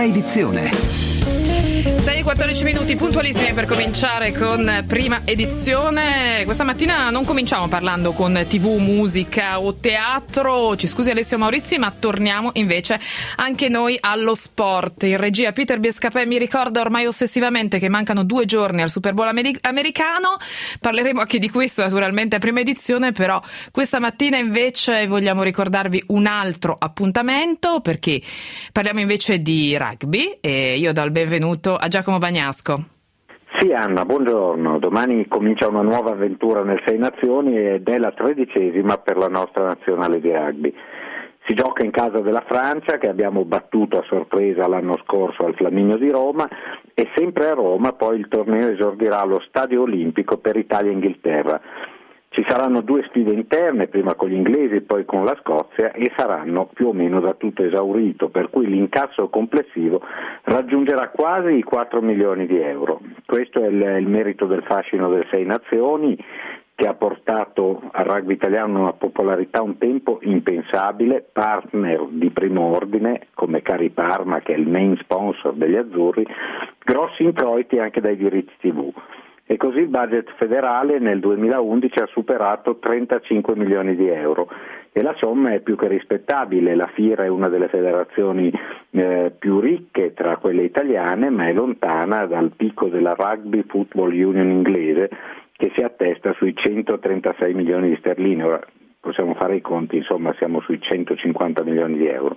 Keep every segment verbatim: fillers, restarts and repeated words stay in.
Prima edizione. sei e quattordici minuti puntualissimi per cominciare con Prima Edizione. Questa mattina non cominciamo parlando con tivù, musica o teatro, ci scusi Alessio Maurizi, ma torniamo invece anche noi allo sport. In regia Peter Biescapè mi ricorda ormai ossessivamente che mancano due giorni al Super Bowl ameri- americano. Parleremo anche di questo naturalmente a Prima Edizione, però questa mattina invece vogliamo ricordarvi un altro appuntamento, perché parliamo invece di rugby e io do il benvenuto a Giacomo Bagnasco. Sì Anna, buongiorno. Domani comincia una nuova avventura nel Sei Nazioni ed è la tredicesima per la nostra nazionale di rugby. Si gioca in casa della Francia, che abbiamo battuto a sorpresa l'anno scorso al Flaminio di Roma, e sempre a Roma poi il torneo esordirà allo Stadio Olimpico per Italia e Inghilterra. Ci saranno due sfide interne, prima con gli inglesi, poi con la Scozia, e saranno più o meno da tutto esaurito, per cui l'incasso complessivo raggiungerà quasi i quattro milioni di euro. Questo è il, il merito del fascino del Sei Nazioni, che ha portato al rugby italiano una popolarità un tempo impensabile, partner di primo ordine come Cari Parma, che è il main sponsor degli azzurri, grossi introiti anche dai diritti tivù. E così il budget federale nel duemilaundici ha superato trentacinque milioni di euro e la somma è più che rispettabile. La F I R è una delle federazioni eh, più ricche tra quelle italiane, ma è lontana dal picco della Rugby Football Union inglese, che si attesta sui centotrentasei milioni di sterline. Ora possiamo fare i conti, insomma siamo sui centocinquanta milioni di euro.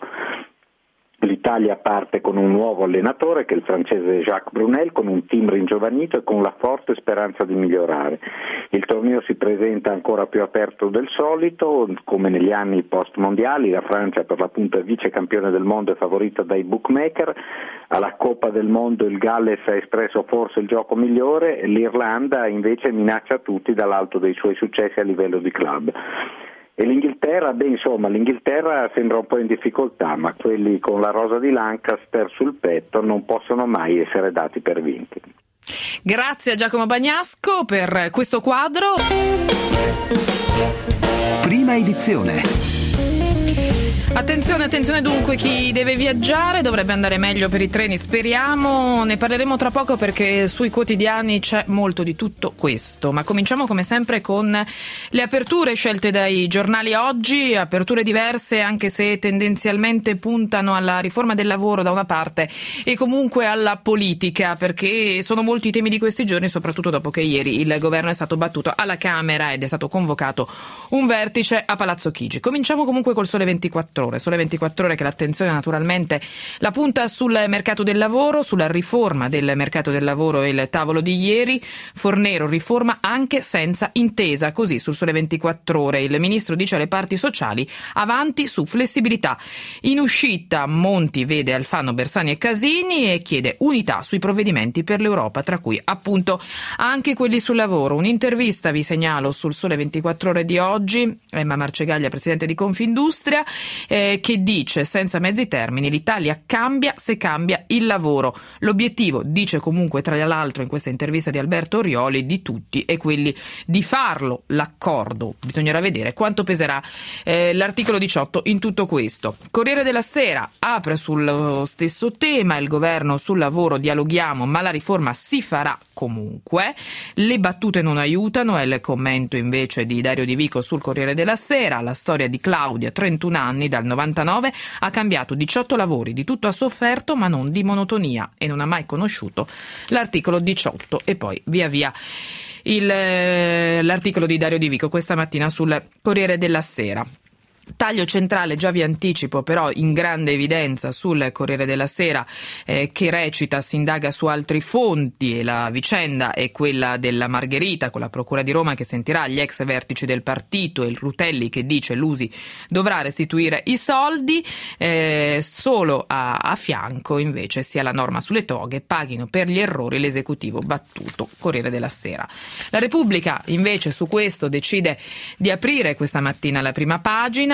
L'Italia parte con un nuovo allenatore, che è il francese Jacques Brunel, con un team ringiovanito e con la forte speranza di migliorare. Il torneo si presenta ancora più aperto del solito, come negli anni post-mondiali. La Francia per l'appunto è vice campione del mondo e favorita dai bookmaker. Alla Coppa del Mondo il Galles ha espresso forse il gioco migliore, l'Irlanda invece minaccia tutti dall'alto dei suoi successi a livello di club. E l'Inghilterra, beh insomma, l'Inghilterra sembra un po' in difficoltà, ma quelli con la rosa di Lancaster sul petto non possono mai essere dati per vinti. Grazie a Giacomo Bagnasco per questo quadro. Prima edizione. Attenzione, attenzione dunque, chi deve viaggiare dovrebbe andare meglio per i treni, speriamo. Ne parleremo tra poco perché sui quotidiani c'è molto di tutto questo. Ma cominciamo come sempre con le aperture scelte dai giornali oggi, aperture diverse anche se tendenzialmente puntano alla riforma del lavoro da una parte e comunque alla politica, perché sono molti i temi di questi giorni, soprattutto dopo che ieri il governo è stato battuto alla Camera ed è stato convocato un vertice a Palazzo Chigi. Cominciamo comunque col Sole ventiquattro Ore. Sole ventiquattro Ore che l'attenzione naturalmente la punta sul mercato del lavoro, sulla riforma del mercato del lavoro e il tavolo di ieri. Fornero, riforma anche senza intesa. Così sul Sole ventiquattro Ore il ministro dice alle parti sociali avanti su flessibilità. In uscita Monti vede Alfano, Bersani e Casini e chiede unità sui provvedimenti per l'Europa, tra cui appunto anche quelli sul lavoro. Un'intervista vi segnalo sul Sole ventiquattro Ore di oggi, Emma Marcegaglia, presidente di Confindustria, Eh, che dice senza mezzi termini l'Italia cambia se cambia il lavoro. L'obiettivo, dice comunque tra l'altro in questa intervista di Alberto Orioli, di tutti è quelli di farlo l'accordo. Bisognerà vedere quanto peserà eh, l'articolo diciotto in tutto questo. Corriere della Sera apre sullo stesso tema, il governo sul lavoro dialoghiamo ma la riforma si farà comunque. Le battute non aiutano, è il commento invece di Dario Di Vico sul Corriere della Sera. La storia di Claudia, trentuno anni, dal novantanove ha cambiato diciotto lavori, di tutto ha sofferto ma non di monotonia e non ha mai conosciuto l'articolo diciotto. E poi via via il, l'articolo di Dario Di Vico questa mattina sul Corriere della Sera. Taglio centrale, già vi anticipo, però in grande evidenza sul Corriere della Sera, eh, che recita si indaga su altri fonti, e la vicenda è quella della Margherita con la Procura di Roma che sentirà gli ex vertici del partito e il Rutelli che dice l'Usi dovrà restituire i soldi, eh, solo a, a fianco invece sia la norma sulle toghe, paghino per gli errori l'esecutivo battuto. Corriere della Sera. La Repubblica invece su questo decide di aprire questa mattina la prima pagina.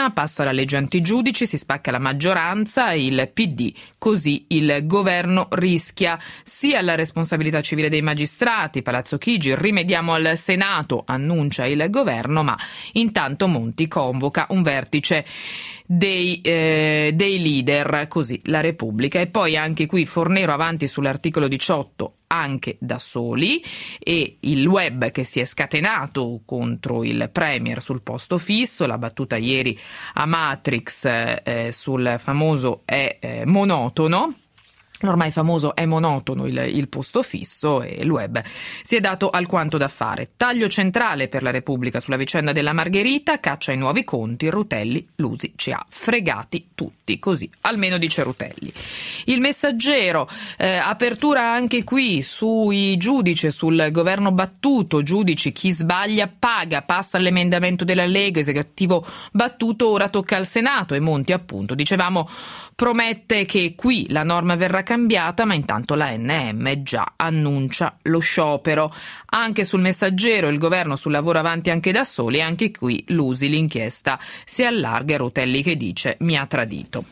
Cina, passa la legge antigiudici, si spacca la maggioranza, il P D, così il governo rischia sia la responsabilità civile dei magistrati, Palazzo Chigi, rimediamo al Senato, annuncia il governo, ma intanto Monti convoca un vertice dei, eh, dei leader, così la Repubblica. E poi anche qui Fornero avanti sull'articolo diciotto, anche da soli, e il web che si è scatenato contro il premier sul posto fisso, la battuta ieri a Matrix eh, sul famoso è eh, monotono. Ormai famoso è monotono il, il posto fisso, e il web si è dato alquanto da fare. Taglio centrale per la Repubblica sulla vicenda della Margherita, caccia ai nuovi conti, Rutelli, Lusi ci ha fregati tutti, così almeno dice Rutelli. Il Messaggero, eh, apertura anche qui sui giudici, sul governo battuto, giudici, chi sbaglia paga, passa l'emendamento della Lega, esecutivo battuto, ora tocca al Senato, e Monti appunto, dicevamo, promette che qui la norma verrà cambiata, ma intanto la N M già annuncia lo sciopero. Anche sul Messaggero il governo sul lavoro avanti anche da soli, e anche qui Lusi, l'inchiesta si allarga, e Rutelli che dice mi ha tradito.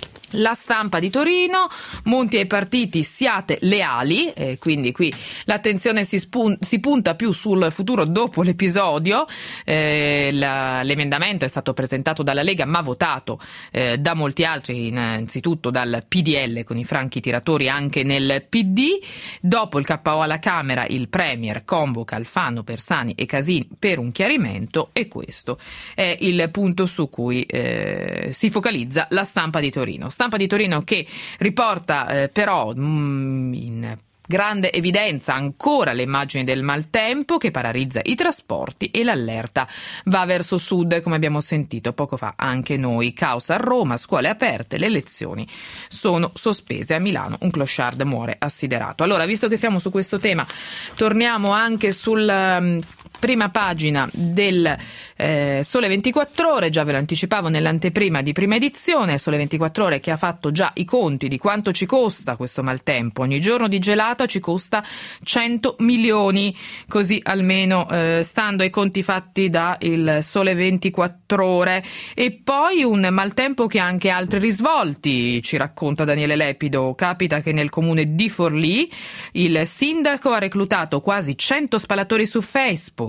La Stampa di Torino, Monti ai partiti siate leali, e quindi qui l'attenzione si, spun- si punta più sul futuro dopo l'episodio. Eh, la, l'emendamento è stato presentato dalla Lega ma votato eh, da molti altri, innanzitutto dal P D L con i franchi tiratori anche nel P D. Dopo il K O alla Camera il Premier convoca Alfano, Bersani e Casini per un chiarimento, e questo è il punto su cui eh, si focalizza la Stampa di Torino. Stampa di Torino che riporta eh, però mh, in grande evidenza ancora le immagini del maltempo che paralizza i trasporti, e l'allerta va verso sud, come abbiamo sentito poco fa anche noi. Caos a Roma, scuole aperte, le lezioni sono sospese. A Milano un clochard muore assiderato. Allora, visto che siamo su questo tema, torniamo anche sulla um, prima pagina del eh, Sole ventiquattro Ore. Già ve lo anticipavo nell'anteprima di prima edizione, Sole ventiquattro Ore che ha fatto già i conti di quanto ci costa questo maltempo. Ogni giorno di gelata ci costa cento milioni, così almeno eh, stando ai conti fatti da il Sole ventiquattro Ore. E poi un maltempo che ha anche altri risvolti, ci racconta Daniele Lepido. Capita che nel comune di Forlì il sindaco ha reclutato quasi cento spalatori su Facebook.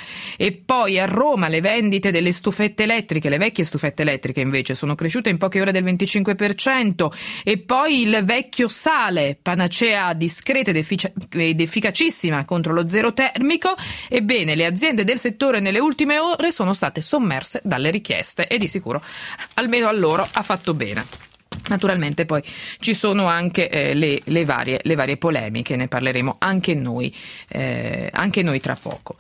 E poi a Roma le vendite delle stufette elettriche, le vecchie stufette elettriche invece sono cresciute in poche ore del venticinque per cento. E poi il vecchio sale, panacea discreta ed, effic- ed efficacissima contro lo zero termico. Ebbene, le aziende del settore nelle ultime ore sono state sommerse dalle richieste, e di sicuro almeno a loro ha fatto bene. Naturalmente poi ci sono anche eh, le, le, varie, le varie polemiche, ne parleremo anche noi, eh, anche noi tra poco.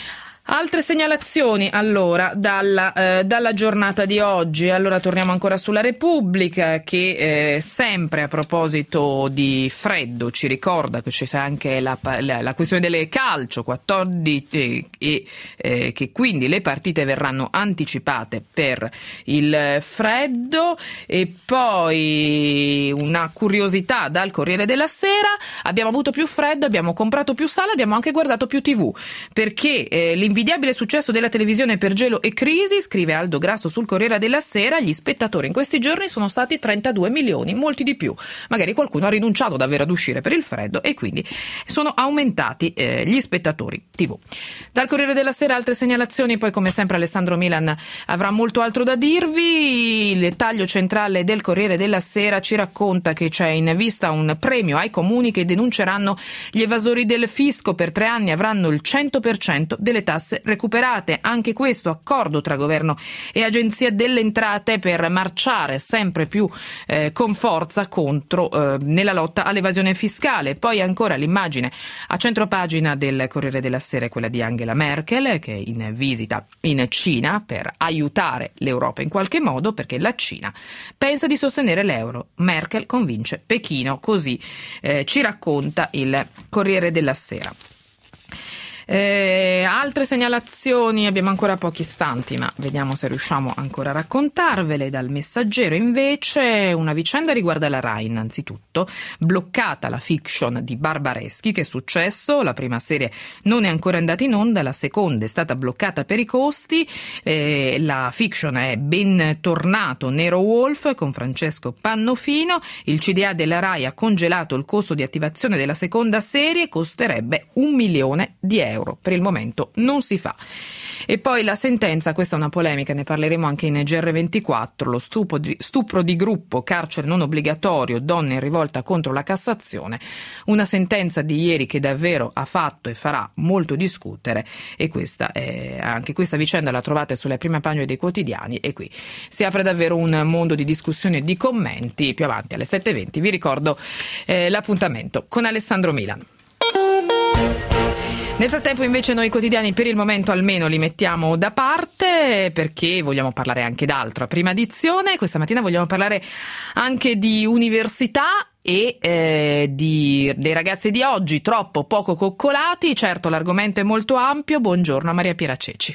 Altre segnalazioni allora dalla, eh, dalla giornata di oggi. Allora torniamo ancora sulla Repubblica che eh, sempre a proposito di freddo ci ricorda che c'è anche la, la, la questione delle calcio quattordici e, e eh, che quindi le partite verranno anticipate per il freddo. E poi una curiosità dal Corriere della Sera: abbiamo avuto più freddo, abbiamo comprato più sale, abbiamo anche guardato più tivù, perché eh, l'invidiabile successo della televisione per gelo e crisi, scrive Aldo Grasso sul Corriere della Sera, gli spettatori in questi giorni sono stati trentadue milioni, molti di più. Magari qualcuno ha rinunciato davvero ad uscire per il freddo e quindi sono aumentati eh, gli spettatori tivù. Dal Corriere della Sera altre segnalazioni, poi come sempre Alessandro Milan avrà molto altro da dirvi. Il taglio centrale del Corriere della Sera ci racconta che c'è in vista un premio ai comuni che denunceranno gli evasori del fisco. Per tre anni avranno il cento per cento delle tasse recuperate. Anche questo accordo tra governo e agenzia delle entrate per marciare sempre più eh, con forza contro eh, nella lotta all'evasione fiscale. Poi ancora l'immagine a centropagina del Corriere della Sera è quella di Angela Merkel, che è in visita in Cina per aiutare l'Europa in qualche modo, perché la Cina pensa di sostenere l'euro. Merkel convince Pechino, così eh, ci racconta il Corriere della Sera. Eh, altre segnalazioni, abbiamo ancora pochi istanti, ma vediamo se riusciamo ancora a raccontarvele. Dal Messaggero invece una vicenda riguarda la Rai. Innanzitutto bloccata la fiction di Barbareschi. Che è successo? La prima serie non è ancora andata in onda, la seconda è stata bloccata per i costi. Eh, la fiction è Bentornato Nero Wolf con Francesco Pannofino. Il C D A della Rai ha congelato il costo di attivazione della seconda serie, costerebbe un milione di euro. Per il momento non si fa. E poi la sentenza, questa è una polemica, ne parleremo anche in G R ventiquattro, lo stupro di, stupro di gruppo, carcere non obbligatorio, donne in rivolta contro la Cassazione, una sentenza di ieri che davvero ha fatto e farà molto discutere, e questa è, anche questa vicenda la trovate sulle prime pagine dei quotidiani, e qui si apre davvero un mondo di discussione e di commenti. Più avanti alle sette e venti vi ricordo eh, l'appuntamento con Alessandro Milan. Nel frattempo invece noi quotidiani per il momento almeno li mettiamo da parte, perché vogliamo parlare anche d'altro. Prima edizione, questa mattina vogliamo parlare anche di università e eh, di, dei ragazzi di oggi troppo poco coccolati. Certo, l'argomento è molto ampio. Buongiorno a Maria Piera Ceci.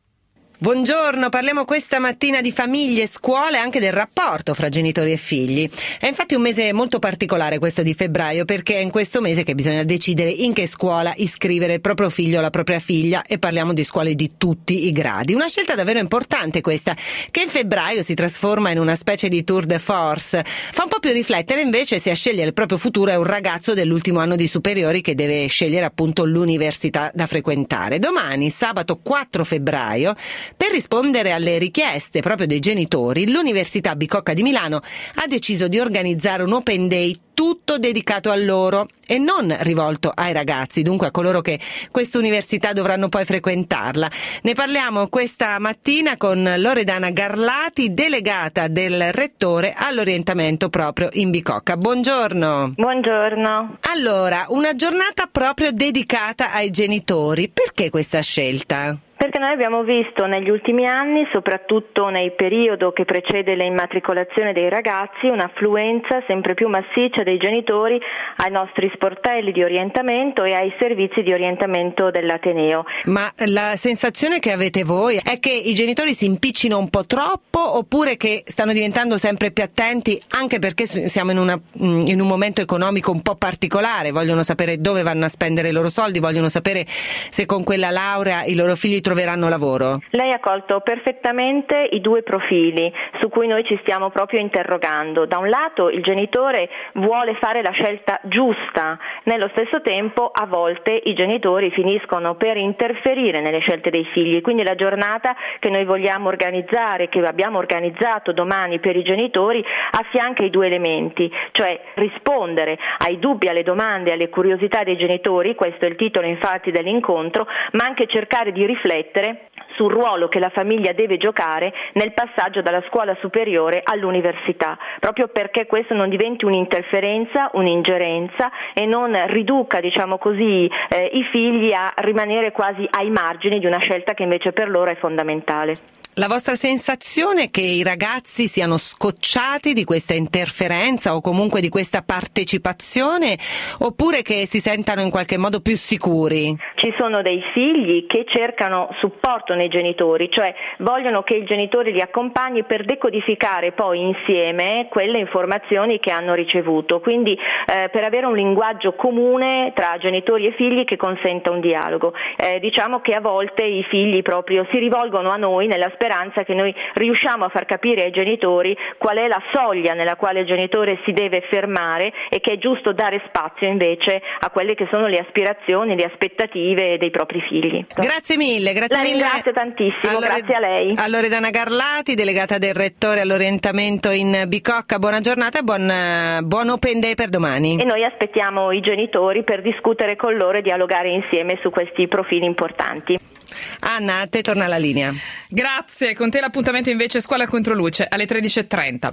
Buongiorno, parliamo questa mattina di famiglie, scuole e anche del rapporto fra genitori e figli. È infatti un mese molto particolare questo di febbraio, perché è in questo mese che bisogna decidere in che scuola iscrivere il proprio figlio o la propria figlia, e parliamo di scuole di tutti i gradi. Una scelta davvero importante questa, che in febbraio si trasforma in una specie di tour de force. Fa un po' più riflettere invece se a scegliere il proprio futuro è un ragazzo dell'ultimo anno di superiori che deve scegliere appunto l'università da frequentare. Domani, sabato quattro febbraio, per rispondere alle richieste proprio dei genitori, l'Università Bicocca di Milano ha deciso di organizzare un open day tutto dedicato a loro e non rivolto ai ragazzi, dunque a coloro che questa università dovranno poi frequentarla. Ne parliamo questa mattina con Loredana Garlati, delegata del rettore all'orientamento proprio in Bicocca. Buongiorno. Buongiorno. Allora, una giornata proprio dedicata ai genitori. Perché questa scelta? Perché noi abbiamo visto negli ultimi anni, soprattutto nel periodo che precede l'immatricolazione dei ragazzi, un'affluenza sempre più massiccia dei genitori ai nostri sportelli di orientamento e ai servizi di orientamento dell'Ateneo. Ma la sensazione che avete voi è che i genitori si impiccino un po' troppo, oppure che stanno diventando sempre più attenti, anche perché siamo in, una, in un momento economico un po' particolare, vogliono sapere dove vanno a spendere i loro soldi, vogliono sapere se con quella laurea i loro figli troveranno lavoro? Lei ha colto perfettamente i due profili su cui noi ci stiamo proprio interrogando. Da un lato il genitore vuole fare la scelta giusta, nello stesso tempo a volte i genitori finiscono per interferire nelle scelte dei figli, quindi la giornata che noi vogliamo organizzare, che abbiamo organizzato domani per i genitori, affianca i due elementi, cioè rispondere ai dubbi, alle domande, alle curiosità dei genitori, questo è il titolo infatti dell'incontro, ma anche cercare di riflettere sul ruolo che la famiglia deve giocare nel passaggio dalla scuola superiore all'università, proprio perché questo non diventi un'interferenza, un'ingerenza e non riduca, diciamo così, eh, i figli a rimanere quasi ai margini di una scelta che invece per loro è fondamentale. La vostra sensazione è che i ragazzi siano scocciati di questa interferenza o comunque di questa partecipazione, oppure che si sentano in qualche modo più sicuri? Ci sono dei figli che cercano supporto nei genitori, cioè vogliono che il genitore li accompagni per decodificare poi insieme quelle informazioni che hanno ricevuto, quindi eh, per avere un linguaggio comune tra genitori e figli che consenta un dialogo. Eh, diciamo che a volte i figli proprio si rivolgono a noi nella speranza che noi riusciamo a far capire ai genitori qual è la soglia nella quale il genitore si deve fermare e che è giusto dare spazio invece a quelle che sono le aspirazioni, le aspettative dei propri figli. Grazie mille, grazie La mille. ringrazio tantissimo, allora, grazie a lei. A Loredana Garlati, delegata del rettore all'orientamento in Bicocca, buona giornata e buon, buon open day per domani. E noi aspettiamo i genitori per discutere con loro e dialogare insieme su questi profili importanti. Anna, a te torna la linea. Grazie, con te l'appuntamento invece Scuola contro luce alle tredici e trenta.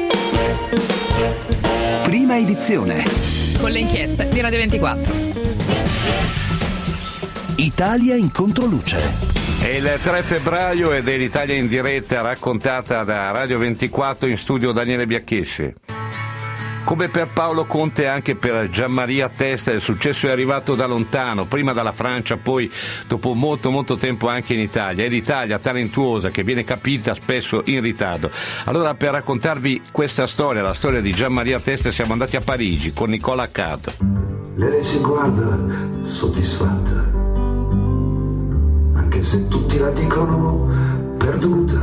Prima edizione. Con le inchieste di Radio ventiquattro. Italia in controluce. È il tre febbraio ed è l'Italia in diretta raccontata da Radio ventiquattro, in studio Daniele Biacchessi. Come per Paolo Conte, anche per Gianmaria Testa il successo è arrivato da lontano, prima dalla Francia, poi dopo molto molto tempo anche in Italia. È l'Italia talentuosa che viene capita spesso in ritardo. Allora, per raccontarvi questa storia, la storia di Gianmaria Testa, siamo andati a Parigi con Nicola Accado. Lei si guarda soddisfatta, anche se tutti la dicono perduta,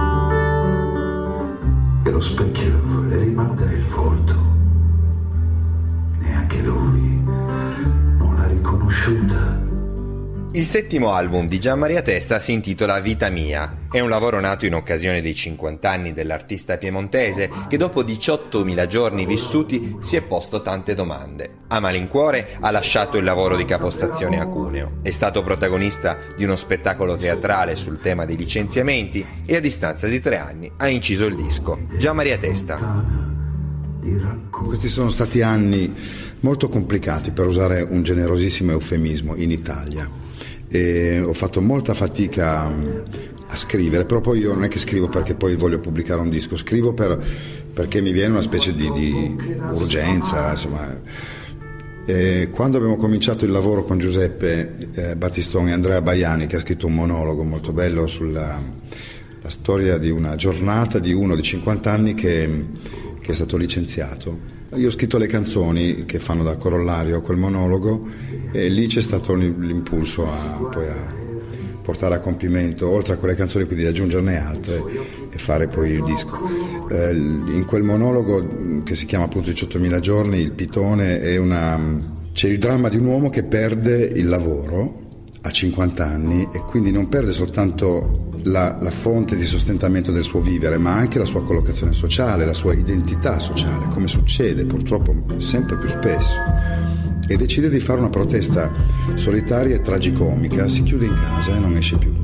e lo specchio le rimanda il volto, neanche lui non l'ha riconosciuta. Il settimo album di Gianmaria Testa si intitola Vita Mia. È un lavoro nato in occasione dei cinquanta anni dell'artista piemontese che dopo diciottomila giorni vissuti si è posto tante domande. A malincuore ha lasciato il lavoro di capostazione a Cuneo. È stato protagonista di uno spettacolo teatrale sul tema dei licenziamenti e a distanza di tre anni ha inciso il disco. Gianmaria Testa. Questi sono stati anni molto complicati, per usare un generosissimo eufemismo, in Italia. E ho fatto molta fatica a scrivere, però poi io non è che scrivo perché poi voglio pubblicare un disco, scrivo per, perché mi viene una specie di, di urgenza, insomma. E quando abbiamo cominciato il lavoro con Giuseppe eh, Battistoni e Andrea Baiani, che ha scritto un monologo molto bello sulla la storia di una giornata di uno di cinquanta anni che, che è stato licenziato, io ho scritto le canzoni che fanno da corollario a quel monologo, e lì c'è stato l'impulso a, poi a portare a compimento, oltre a quelle canzoni, quindi di aggiungerne altre e fare poi il disco. Eh, in quel monologo, che si chiama appunto diciottomila giorni, il pitone è una... c'è il dramma di un uomo che perde il lavoro a cinquanta anni e quindi non perde soltanto la, la fonte di sostentamento del suo vivere, ma anche la sua collocazione sociale, la sua identità sociale, come succede purtroppo sempre più spesso. E decide di fare una protesta solitaria e tragicomica, si chiude in casa e non esce più.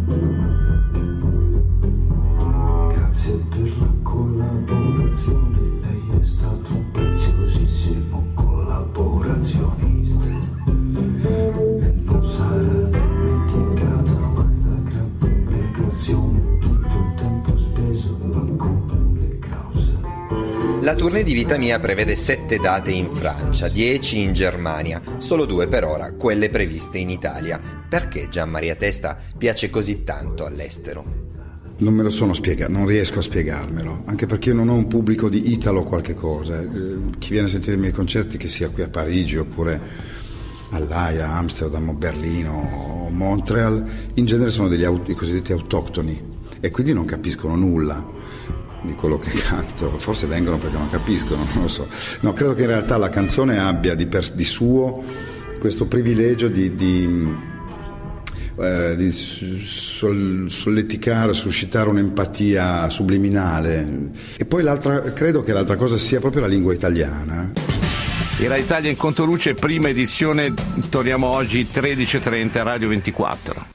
Grazie per la collaborazione, lei è stato un preziosissimo collaborazionista e non sarà dimenticata mai la gran pubblicazione, tutto il tempo speso, la comune causa. La tournée di Vita Mia prevede sette date in Francia, dieci in Germania, solo due per ora, quelle previste in Italia. Perché Gianmaria Testa piace così tanto all'estero? Non me lo sono spiegato, non riesco a spiegarmelo, anche perché io non ho un pubblico di italo qualche cosa. Eh, chi viene a sentire i miei concerti, che sia qui a Parigi oppure all'Aia, Amsterdam o Berlino o Montreal, in genere sono degli aut- i cosiddetti autoctoni e quindi non capiscono nulla di quello che canto, forse vengono perché non capiscono, non lo so. No, credo che in realtà la canzone abbia di, per, di suo questo privilegio di, di, eh, di sol, solleticare, suscitare un'empatia subliminale. E poi l'altra, credo che l'altra cosa sia proprio la lingua italiana. Era Italia in Controluce, prima edizione, torniamo oggi tredici e trenta, Radio ventiquattro.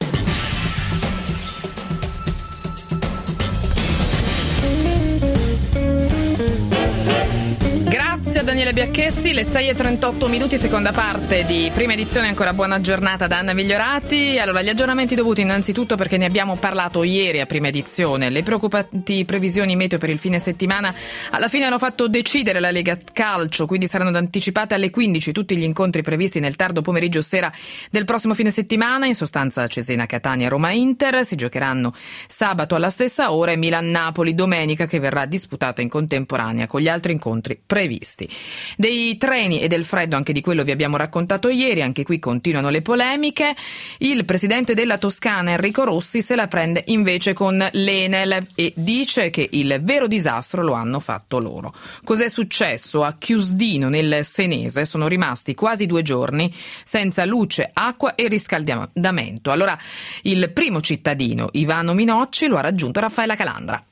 Daniele Biacchessi, le sei e trentotto minuti, seconda parte di prima edizione. Ancora buona giornata da Anna Migliorati. Allora, gli aggiornamenti dovuti innanzitutto perché ne abbiamo parlato ieri a prima edizione. Le preoccupanti previsioni meteo per il fine settimana alla fine hanno fatto decidere la Lega Calcio, quindi saranno anticipate alle quindici tutti gli incontri previsti nel tardo pomeriggio sera del prossimo fine settimana. In sostanza Cesena, Catania, Roma, Inter si giocheranno sabato alla stessa ora e Milan-Napoli domenica, che verrà disputata in contemporanea con gli altri incontri previsti. Dei treni e del freddo, anche di quello vi abbiamo raccontato ieri, anche qui continuano le polemiche. Il presidente della Toscana, Enrico Rossi, se la prende invece con l'Enel e dice che il vero disastro lo hanno fatto loro. Cos'è successo a Chiusdino nel Senese? Sono rimasti quasi due giorni senza luce, acqua e riscaldamento. Allora il primo cittadino, Ivano Minocci, lo ha raggiunto Raffaella Calandra.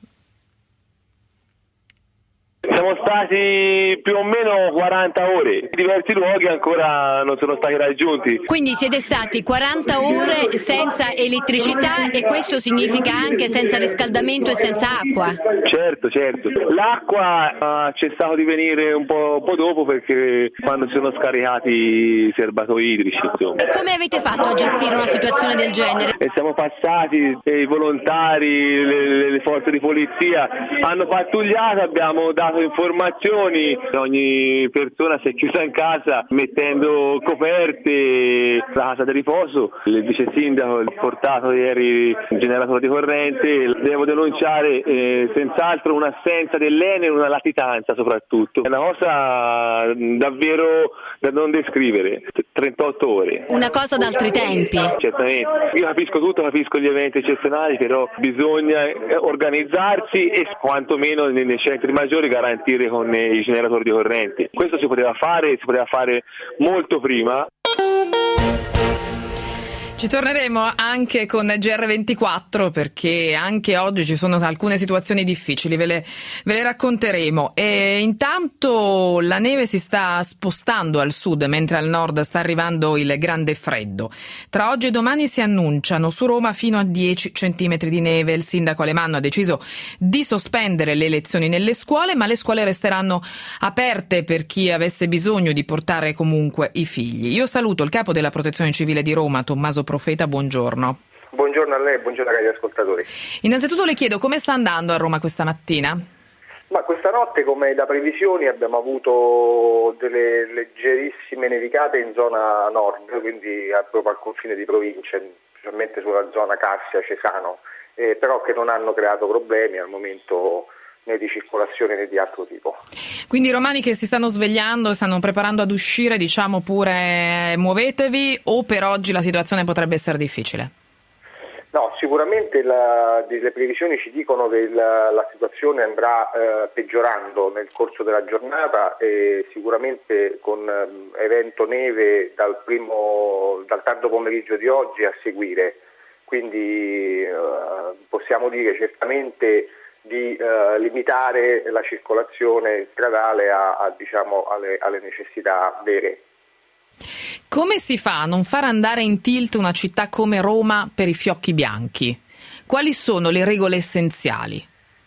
Siamo stati più o meno quaranta ore, diversi luoghi ancora non sono stati raggiunti. Quindi siete stati quaranta ore senza elettricità e questo significa anche senza riscaldamento e senza acqua? Certo, certo. L'acqua ha cessato di venire un po', un po' dopo perché quando si sono scaricati i serbatoi idrici, insomma. E come avete fatto a gestire una situazione del genere? E siamo passati, e i volontari, le, le forze di polizia hanno pattugliato, abbiamo dato dato informazioni, ogni persona si è chiusa in casa mettendo coperte, la casa di riposo. Il vice sindaco ha portato ieri il generatore di corrente. Devo denunciare eh, senz'altro un'assenza dell'E N E e una latitanza soprattutto. È una cosa davvero da non descrivere. trentotto ore. Una cosa d'altri tempi. Certamente. Io capisco tutto, capisco gli eventi eccezionali, però bisogna organizzarsi e quantomeno nei centri maggiori garantire con i generatori di corrente. Questo si poteva fare, si poteva fare molto prima. Ci torneremo anche con G R ventiquattro perché anche oggi ci sono alcune situazioni difficili, ve le, ve le racconteremo. E intanto la neve si sta spostando al sud mentre al nord sta arrivando il grande freddo. Tra oggi e domani si annunciano su Roma fino a dieci centimetri di neve. Il sindaco Alemanno ha deciso di sospendere le lezioni nelle scuole, ma le scuole resteranno aperte per chi avesse bisogno di portare comunque i figli. Io saluto il capo della Protezione Civile di Roma, Tommaso Profeta, buongiorno. Buongiorno a lei, buongiorno ai ascoltatori. Innanzitutto le chiedo come sta andando a Roma questa mattina? Ma questa notte, come da previsioni, abbiamo avuto delle leggerissime nevicate in zona nord, quindi proprio al confine di province, specialmente sulla zona Cassia, Cesano, eh, però che non hanno creato problemi al momento né di circolazione né di altro tipo. Quindi i romani che si stanno svegliando, stanno preparando ad uscire, diciamo pure muovetevi, o per oggi la situazione potrebbe essere difficile? No, sicuramente la, le previsioni ci dicono che la, la situazione andrà eh, peggiorando nel corso della giornata e sicuramente con eh, evento neve dal, primo, dal tardo pomeriggio di oggi a seguire, quindi eh, possiamo dire certamente di eh, limitare la circolazione stradale a, a, diciamo, alle, alle necessità vere. Come si fa a non far andare in tilt una città come Roma per i fiocchi bianchi? Quali sono le regole essenziali?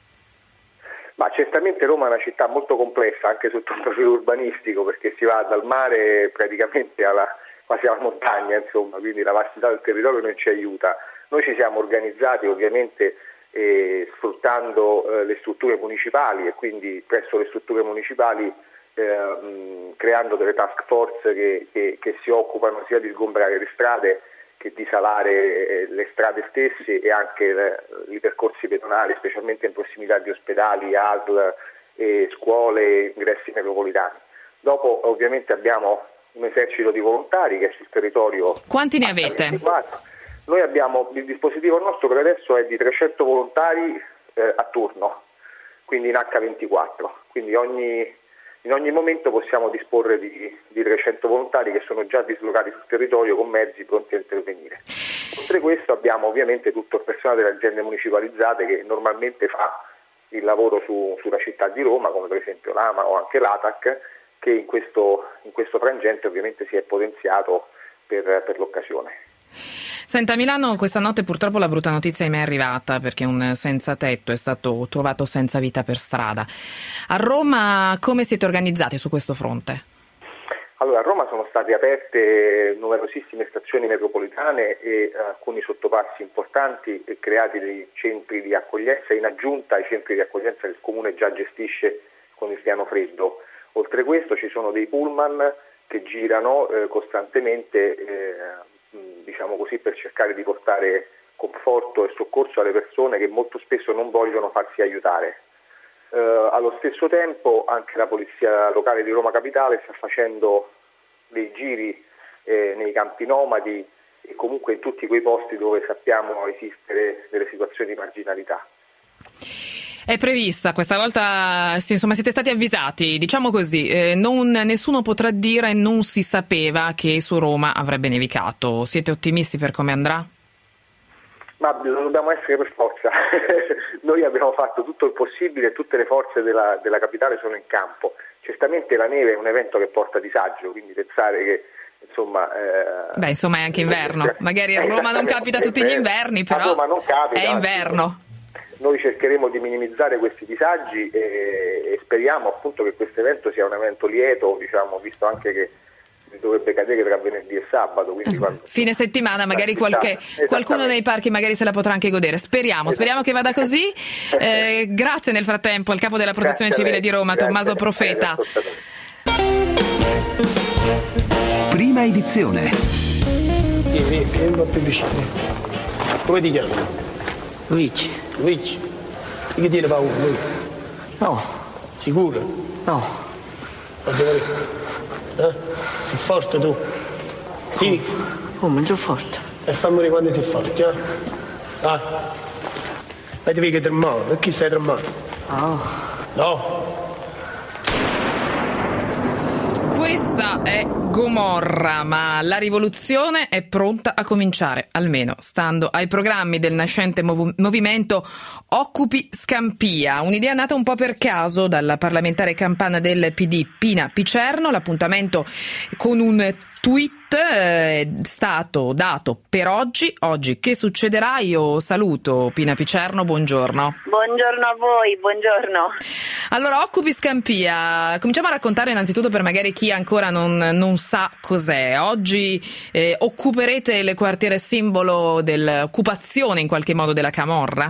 Ma certamente Roma è una città molto complessa anche sotto un profilo urbanistico, perché si va dal mare praticamente alla, quasi alla montagna, insomma, quindi la vastità del territorio non ci aiuta. Noi ci siamo organizzati ovviamente E sfruttando eh, le strutture municipali e quindi presso le strutture municipali eh, mh, creando delle task force che, che, che si occupano sia di sgombrare le strade che di salare eh, le strade stesse e anche le, i percorsi pedonali, specialmente in prossimità di ospedali, A S L, e scuole, ingressi metropolitani. Dopo ovviamente abbiamo un esercito di volontari che è sul territorio. Quanti ne avete? ventiquattro. Noi abbiamo, il dispositivo nostro per adesso è di trecento volontari eh, a turno, quindi in acca ventiquattro, quindi ogni, in ogni momento possiamo disporre di, di trecento volontari che sono già dislocati sul territorio con mezzi pronti a intervenire. Oltre a questo abbiamo ovviamente tutto il personale delle aziende municipalizzate che normalmente fa il lavoro su, sulla città di Roma, come per esempio l'A M A o anche l'A T A C, che in questo, in questo frangente ovviamente si è potenziato per, per l'occasione. Senta, a Milano questa notte purtroppo la brutta notizia è arrivata perché un senza tetto è stato trovato senza vita per strada. A Roma come siete organizzati su questo fronte? Allora, a Roma sono state aperte numerosissime stazioni metropolitane e alcuni sottopassi importanti e creati dei centri di accoglienza in aggiunta ai centri di accoglienza che il Comune già gestisce con il piano freddo. Oltre a questo ci sono dei pullman che girano eh, costantemente eh, diciamo così, per cercare di portare conforto e soccorso alle persone che molto spesso non vogliono farsi aiutare. Eh, allo stesso tempo anche la Polizia Locale di Roma Capitale sta facendo dei giri eh, nei campi nomadi e comunque in tutti quei posti dove sappiamo esistere delle situazioni di marginalità. È prevista questa volta, sì, insomma siete stati avvisati, diciamo così, eh, non, nessuno potrà dire non si sapeva che su Roma avrebbe nevicato. Siete ottimisti per come andrà? Ma lo dobbiamo essere per forza. Noi abbiamo fatto tutto il possibile e tutte le forze della, della capitale sono in campo. Certamente la neve è un evento che porta disagio, quindi pensare che insomma eh, beh insomma è anche inverno, magari a Roma non capita tutti gli inverni, però a Roma non capita, è inverno. Noi cercheremo di minimizzare questi disagi e, e speriamo appunto che questo evento sia un evento lieto, diciamo, visto anche che dovrebbe cadere tra venerdì e sabato, quindi quando... fine settimana magari qualche, qualcuno nei parchi magari se la potrà anche godere, speriamo, speriamo che vada così. Eh, grazie nel frattempo al capo della Protezione Grazie Civile di Roma, Grazie Tommaso Profeta. Prima edizione. Vieni, vieni un po' più vicino. Come ti chiami? Luigi. Luigi? Di che tiene paura lui? No. Sicuro? No. Ma dove? Eh? Sei forte tu? Sì? Oh, ma sono forte. E fammi vedere quando sei forte, eh? Vai. Vedi che tremano, e chi stai tremando? No. No? Questa è Gomorra, ma la rivoluzione è pronta a cominciare, almeno stando ai programmi del nascente mov- movimento Occupi Scampia. Un'idea nata un po' per caso dalla parlamentare campana del P D Pina Picerno. L'appuntamento con un tweet è stato dato per oggi. Oggi che succederà? Io saluto Pina Picerno, buongiorno. Buongiorno a voi, buongiorno. Allora, Occupi Scampia, cominciamo a raccontare innanzitutto per magari chi ancora non, non sa cos'è. Oggi eh, occuperete il quartiere simbolo dell'occupazione in qualche modo della camorra?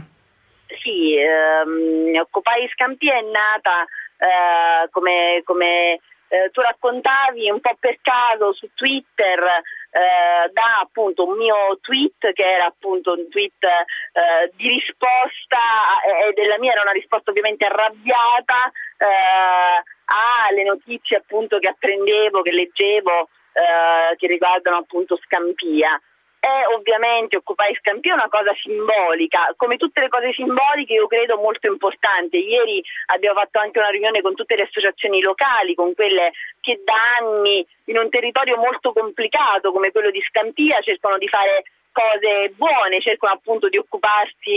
Sì, ehm, Occupai Scampia è nata eh, come... come Eh, tu raccontavi un po' per caso su Twitter eh, da appunto un mio tweet che era appunto un tweet eh, di risposta e eh, della mia era una risposta ovviamente arrabbiata eh, alle notizie appunto che apprendevo, che leggevo eh, che riguardano appunto Scampia. E ovviamente Occupai Scampia è una cosa simbolica, come tutte le cose simboliche io credo molto importante. Ieri abbiamo fatto anche una riunione con tutte le associazioni locali, con quelle che da anni in un territorio molto complicato come quello di Scampia cercano di fare cose buone, cercano appunto di occuparsi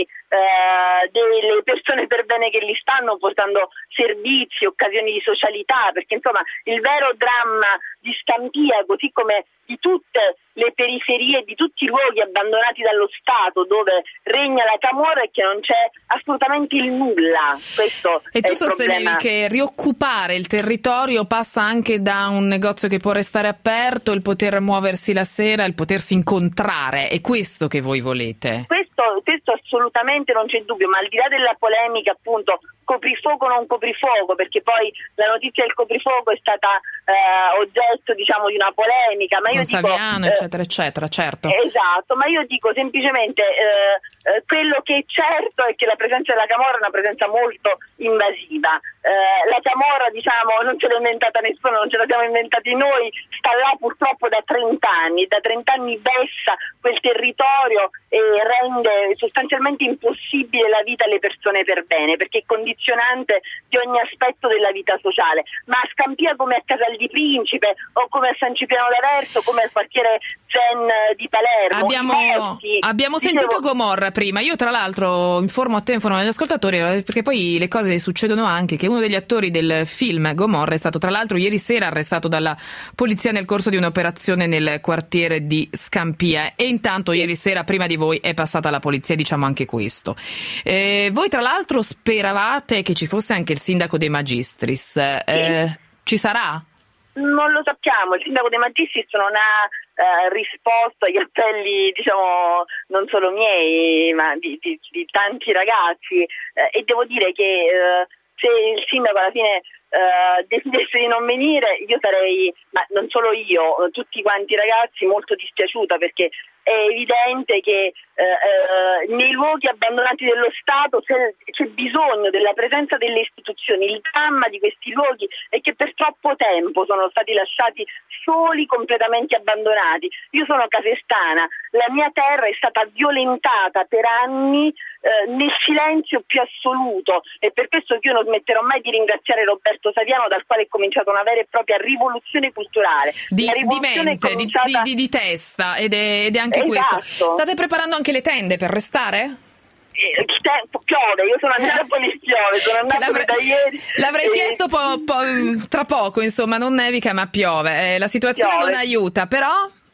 eh, delle persone per bene che li stanno, portando servizi, occasioni di socialità, perché insomma il vero dramma di Scampia, così come di tutte le periferie, di tutti i luoghi abbandonati dallo Stato dove regna la camorra, è che non c'è assolutamente il nulla. Questo e tu è il sostenevi problema. Che rioccupare il territorio passa anche da un negozio che può restare aperto, il poter muoversi la sera, il potersi incontrare, è questo che voi volete? Questo, questo assolutamente non c'è dubbio, ma al di là della polemica appunto coprifuoco o non coprifuoco, perché poi la notizia del coprifuoco è stata eh, oggetto diciamo di una polemica, ma io con dico Saviano eh, eccetera eccetera, certo. Esatto, ma io dico semplicemente eh, eh, quello che è certo è che la presenza della camorra è una presenza molto invasiva. Eh, la camorra diciamo non ce l'ha inventata nessuno, non ce l'abbiamo inventati noi, sta là purtroppo da trenta anni, da trenta anni vessa quel territorio e rende sostanzialmente impossibile la vita alle persone per bene, perché è condizionante di ogni aspetto della vita sociale. Ma a Scampia, come a Casal di Principe o come a San Cipriano d'Averso, come al quartiere Zen di Palermo, abbiamo, diversi, abbiamo dicevo, sentito Gomorra prima. Io tra l'altro informo a te, informo gli ascoltatori, perché poi le cose succedono anche, che uno degli attori del film Gomorra è stato tra l'altro ieri sera arrestato dalla polizia nel corso di un'operazione nel quartiere di Scampia, e intanto ieri sera prima di voi è passata la polizia, diciamo anche questo. Eh, voi tra l'altro speravate che ci fosse anche il sindaco De Magistris, eh, ci sarà? Non lo sappiamo, il sindaco De Magistris non ha eh, risposto agli appelli, diciamo, non solo miei, ma di, di, di tanti ragazzi, eh, e devo dire che eh, se il sindaco alla fine eh, decidesse di non venire, io sarei, ma non solo io, tutti quanti i ragazzi, molto dispiaciuta, perché è evidente che eh, eh, nei luoghi abbandonati dello Stato c'è, c'è bisogno della presenza delle istituzioni. Il dramma di questi luoghi è che per troppo tempo sono stati lasciati soli, completamente abbandonati. Io sono casestana, la mia terra è stata violentata per anni eh, nel silenzio più assoluto, e per questo io non smetterò mai di ringraziare Roberto Saviano, dal quale è cominciata una vera e propria rivoluzione culturale. Di, la rivoluzione di mente, cominciata... di, di, di testa, ed è, ed è anche esatto. questo. State preparando anche le tende per restare? Eh, piove, io sono a Napoli, piove, sono a Napoli da ieri. L'avrei e... chiesto po- po- tra poco, insomma, non nevica ma piove, eh, la situazione piove. non aiuta, però...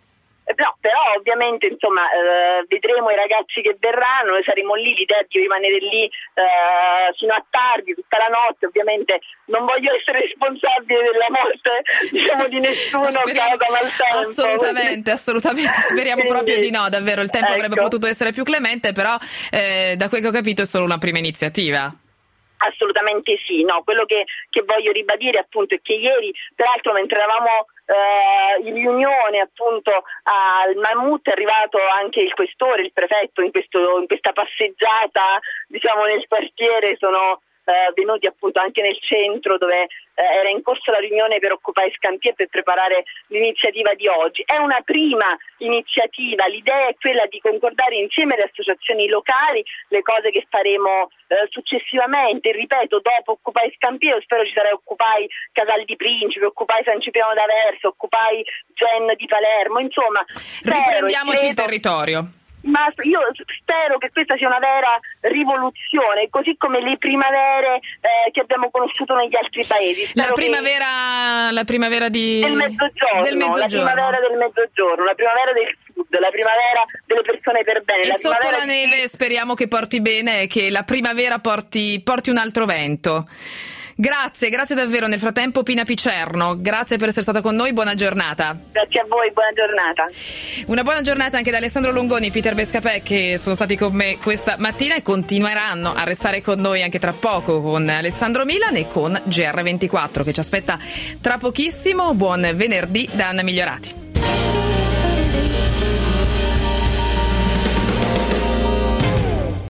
No, però ovviamente insomma eh, vedremo i ragazzi che verranno, noi saremo lì, l'idea di rimanere lì eh, fino a tardi, tutta la notte. Ovviamente non voglio essere responsabile della morte, diciamo, di nessuno causa maltempo. Assolutamente, assolutamente, speriamo Quindi, proprio di no, davvero il tempo ecco. avrebbe potuto essere più clemente, però eh, da quel che ho capito è solo una prima iniziativa. Assolutamente sì, no, quello che, che voglio ribadire appunto è che ieri, peraltro mentre eravamo eh, in riunione appunto al Mammut, è arrivato anche il questore, il prefetto in, questo, in questa passeggiata diciamo nel quartiere, sono eh, venuti appunto anche nel centro dove eh, era in corso la riunione per Occupy Scampia per preparare l'iniziativa di oggi. È una prima iniziativa, l'idea è quella di concordare insieme le associazioni locali le cose che faremo eh, successivamente, ripeto, dopo Occupy Scampia, spero ci sarà Occupy Casal di Principe, Occupy San Cipriano d'Aversa, Occupy Gen di Palermo, insomma riprendiamoci credo, il territorio. Ma io spero che questa sia una vera rivoluzione, così come le primavere eh, che abbiamo conosciuto negli altri paesi. Spero La primavera, la primavera di... del mezzogiorno, del mezzogiorno, la primavera del mezzogiorno, la primavera del sud, la primavera delle persone per bene. E la sotto primavera la neve di... speriamo che porti bene e che la primavera porti, porti un altro vento. Grazie, grazie davvero. Nel frattempo Pina Picerno, grazie per essere stata con noi, buona giornata. Grazie a voi, buona giornata. Una buona giornata anche da Alessandro Longoni e Peter Bescapè, che sono stati con me questa mattina e continueranno a restare con noi anche tra poco con Alessandro Milan e con G R ventiquattro che ci aspetta tra pochissimo. Buon venerdì da Anna Migliorati.